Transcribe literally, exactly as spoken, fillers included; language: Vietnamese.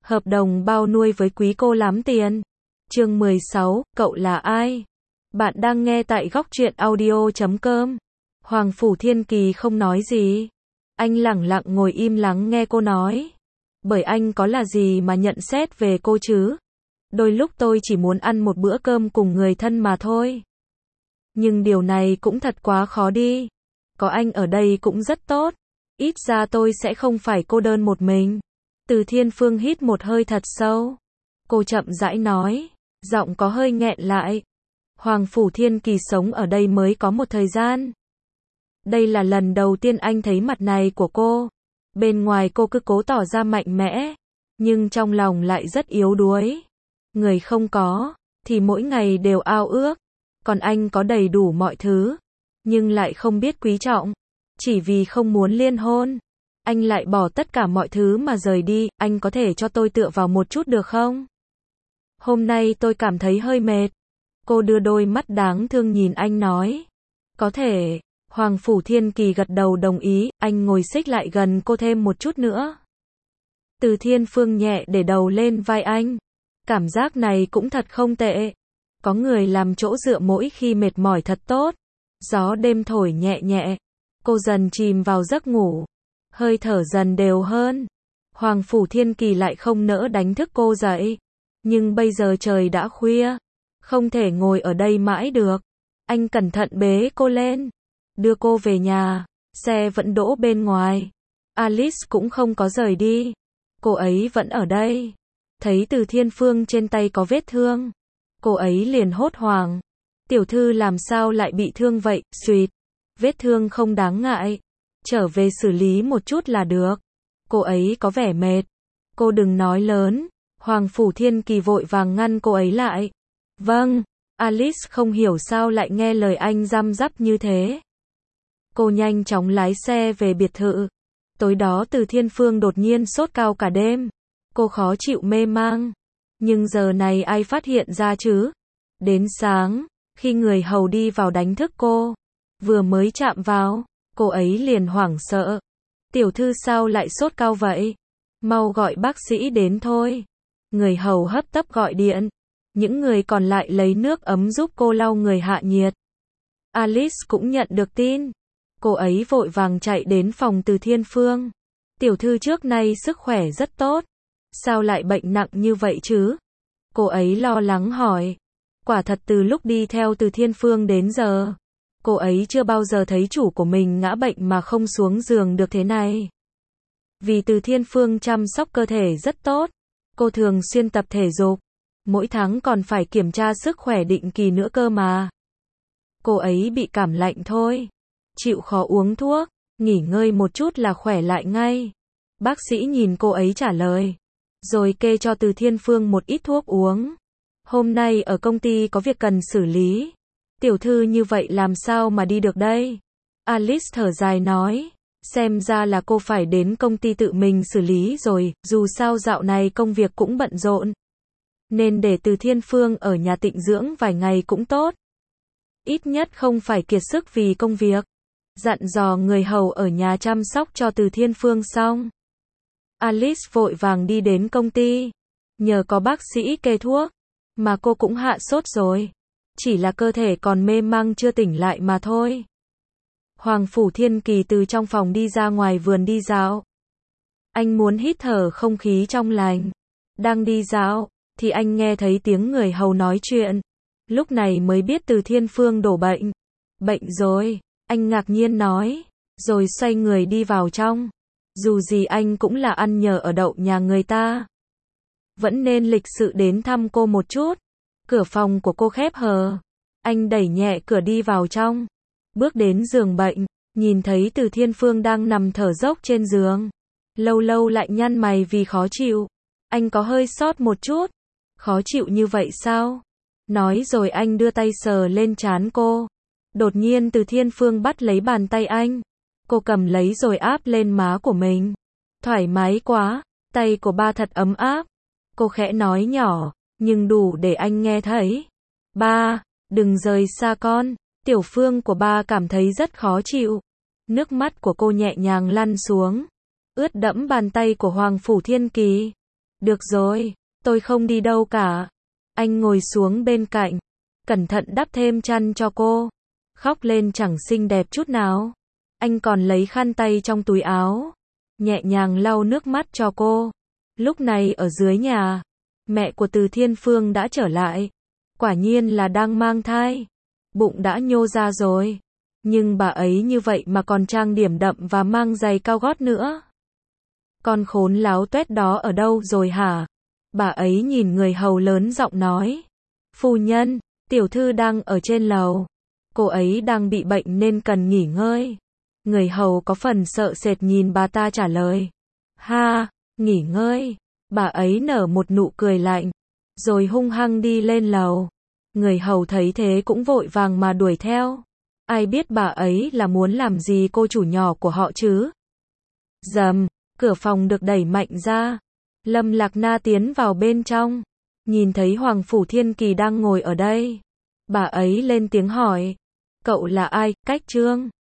Hợp đồng bao nuôi với quý cô lắm tiền. Chương mười sáu, cậu là ai? Bạn đang nghe tại góc truyện audio chấm com. Hoàng Phủ Thiên Kỳ không nói gì. Anh lẳng lặng ngồi im lắng nghe cô nói. Bởi anh có là gì mà nhận xét về cô chứ? Đôi lúc tôi chỉ muốn ăn một bữa cơm cùng người thân mà thôi. Nhưng điều này cũng thật quá khó đi. Có anh ở đây cũng rất tốt. Ít ra tôi sẽ không phải cô đơn một mình. Từ Thiên Phương hít một hơi thật sâu. Cô chậm rãi nói, giọng có hơi nghẹn lại. Hoàng Phủ Thiên Kỳ sống ở đây mới có một thời gian. Đây là lần đầu tiên anh thấy mặt này của cô. Bên ngoài cô cứ cố tỏ ra mạnh mẽ, nhưng trong lòng lại rất yếu đuối. Người không có, thì mỗi ngày đều ao ước. Còn anh có đầy đủ mọi thứ, nhưng lại không biết quý trọng. Chỉ vì không muốn liên hôn, anh lại bỏ tất cả mọi thứ mà rời đi. Anh có thể cho tôi tựa vào một chút được không? Hôm nay tôi cảm thấy hơi mệt. Cô đưa đôi mắt đáng thương nhìn anh nói. Có thể. Hoàng Phủ Thiên Kỳ gật đầu đồng ý. Anh ngồi xích lại gần cô thêm một chút nữa. Từ Thiên Phương nhẹ để đầu lên vai anh. Cảm giác này cũng thật không tệ. Có người làm chỗ dựa mỗi khi mệt mỏi thật tốt. Gió đêm thổi nhẹ nhẹ. Cô dần chìm vào giấc ngủ. Hơi thở dần đều hơn. Hoàng Phủ Thiên Kỳ lại không nỡ đánh thức cô dậy. Nhưng bây giờ trời đã khuya. Không thể ngồi ở đây mãi được. Anh cẩn thận bế cô lên. Đưa cô về nhà. Xe vẫn đỗ bên ngoài. Alice cũng không có rời đi. Cô ấy vẫn ở đây. Thấy Từ Thiên Phương trên tay có vết thương. Cô ấy liền hốt hoảng. Tiểu thư làm sao lại bị thương vậy? Xuyệt. Vết thương không đáng ngại. Trở về xử lý một chút là được. Cô ấy có vẻ mệt. Cô đừng nói lớn. Hoàng Phủ Thiên Kỳ vội vàng ngăn cô ấy lại. Vâng. Alice không hiểu sao lại nghe lời anh răm rắp như thế. Cô nhanh chóng lái xe về biệt thự. Tối đó Từ Thiên Phương đột nhiên sốt cao cả đêm. Cô khó chịu mê mang. Nhưng giờ này ai phát hiện ra chứ? Đến sáng, khi người hầu đi vào đánh thức cô. Vừa mới chạm vào, cô ấy liền hoảng sợ. Tiểu thư sao lại sốt cao vậy? Mau gọi bác sĩ đến thôi. Người hầu hấp tấp gọi điện. Những người còn lại lấy nước ấm giúp cô lau người hạ nhiệt. Alice cũng nhận được tin. Cô ấy vội vàng chạy đến phòng Từ Thiên Phương. Tiểu thư trước nay sức khỏe rất tốt. Sao lại bệnh nặng như vậy chứ? Cô ấy lo lắng hỏi. Quả thật từ lúc đi theo Từ Thiên Phương đến giờ, cô ấy chưa bao giờ thấy chủ của mình ngã bệnh mà không xuống giường được thế này. Vì Từ Thiên Phương chăm sóc cơ thể rất tốt. Cô thường xuyên tập thể dục. Mỗi tháng còn phải kiểm tra sức khỏe định kỳ nữa cơ mà. Cô ấy bị cảm lạnh thôi. Chịu khó uống thuốc, nghỉ ngơi một chút là khỏe lại ngay. Bác sĩ nhìn cô ấy trả lời. Rồi kê cho Từ Thiên Phương một ít thuốc uống. Hôm nay ở công ty có việc cần xử lý. Tiểu thư như vậy làm sao mà đi được đây? Alice thở dài nói. Xem ra là cô phải đến công ty tự mình xử lý rồi. Dù sao dạo này công việc cũng bận rộn. Nên để Từ Thiên Phương ở nhà tịnh dưỡng vài ngày cũng tốt. Ít nhất không phải kiệt sức vì công việc. Dặn dò người hầu ở nhà chăm sóc cho Từ Thiên Phương xong. Alice vội vàng đi đến công ty. Nhờ có bác sĩ kê thuốc, mà cô cũng hạ sốt rồi. Chỉ là cơ thể còn mê mang chưa tỉnh lại mà thôi. Hoàng Phủ Thiên Kỳ từ trong phòng đi ra ngoài vườn đi dạo. Anh muốn hít thở không khí trong lành. Đang đi dạo, thì anh nghe thấy tiếng người hầu nói chuyện. Lúc này mới biết Từ Thiên Phương đổ bệnh. Bệnh rồi, anh ngạc nhiên nói. Rồi xoay người đi vào trong. Dù gì anh cũng là ăn nhờ ở đậu nhà người ta. Vẫn nên lịch sự đến thăm cô một chút. Cửa phòng của cô khép hờ. Anh đẩy nhẹ cửa đi vào trong. Bước đến giường bệnh. Nhìn thấy Từ Thiên Phương đang nằm thở dốc trên giường. Lâu lâu lại nhăn mày vì khó chịu. Anh có hơi sót một chút. Khó chịu như vậy sao? Nói rồi anh đưa tay sờ lên trán cô. Đột nhiên Từ Thiên Phương bắt lấy bàn tay anh. Cô cầm lấy rồi áp lên má của mình. Thoải mái quá, tay của ba thật ấm áp. Cô khẽ nói nhỏ, nhưng đủ để anh nghe thấy. Ba, đừng rời xa con. Tiểu Phương của ba cảm thấy rất khó chịu. Nước mắt của cô nhẹ nhàng lăn xuống. Ướt đẫm bàn tay của Hoàng Phủ Thiên Kỳ. Được rồi, tôi không đi đâu cả. Anh ngồi xuống bên cạnh, cẩn thận đắp thêm chăn cho cô. Khóc lên chẳng xinh đẹp chút nào. Anh còn lấy khăn tay trong túi áo, nhẹ nhàng lau nước mắt cho cô. Lúc này ở dưới nhà, mẹ của Từ Thiên Phương đã trở lại. Quả nhiên là đang mang thai. Bụng đã nhô ra rồi. Nhưng bà ấy như vậy mà còn trang điểm đậm và mang giày cao gót nữa. Con khốn láo tuét đó ở đâu rồi hả? Bà ấy nhìn người hầu lớn giọng nói. Phu nhân, tiểu thư đang ở trên lầu. Cô ấy đang bị bệnh nên cần nghỉ ngơi. Người hầu có phần sợ sệt nhìn bà ta trả lời. Ha, nghỉ ngơi. Bà ấy nở một nụ cười lạnh, rồi hung hăng đi lên lầu. Người hầu thấy thế cũng vội vàng mà đuổi theo. Ai biết bà ấy là muốn làm gì cô chủ nhỏ của họ chứ? Rầm, cửa phòng được đẩy mạnh ra. Lâm Lạc Na tiến vào bên trong, nhìn thấy Hoàng Phủ Thiên Kỳ đang ngồi ở đây. Bà ấy lên tiếng hỏi, cậu là ai, Cách Trương?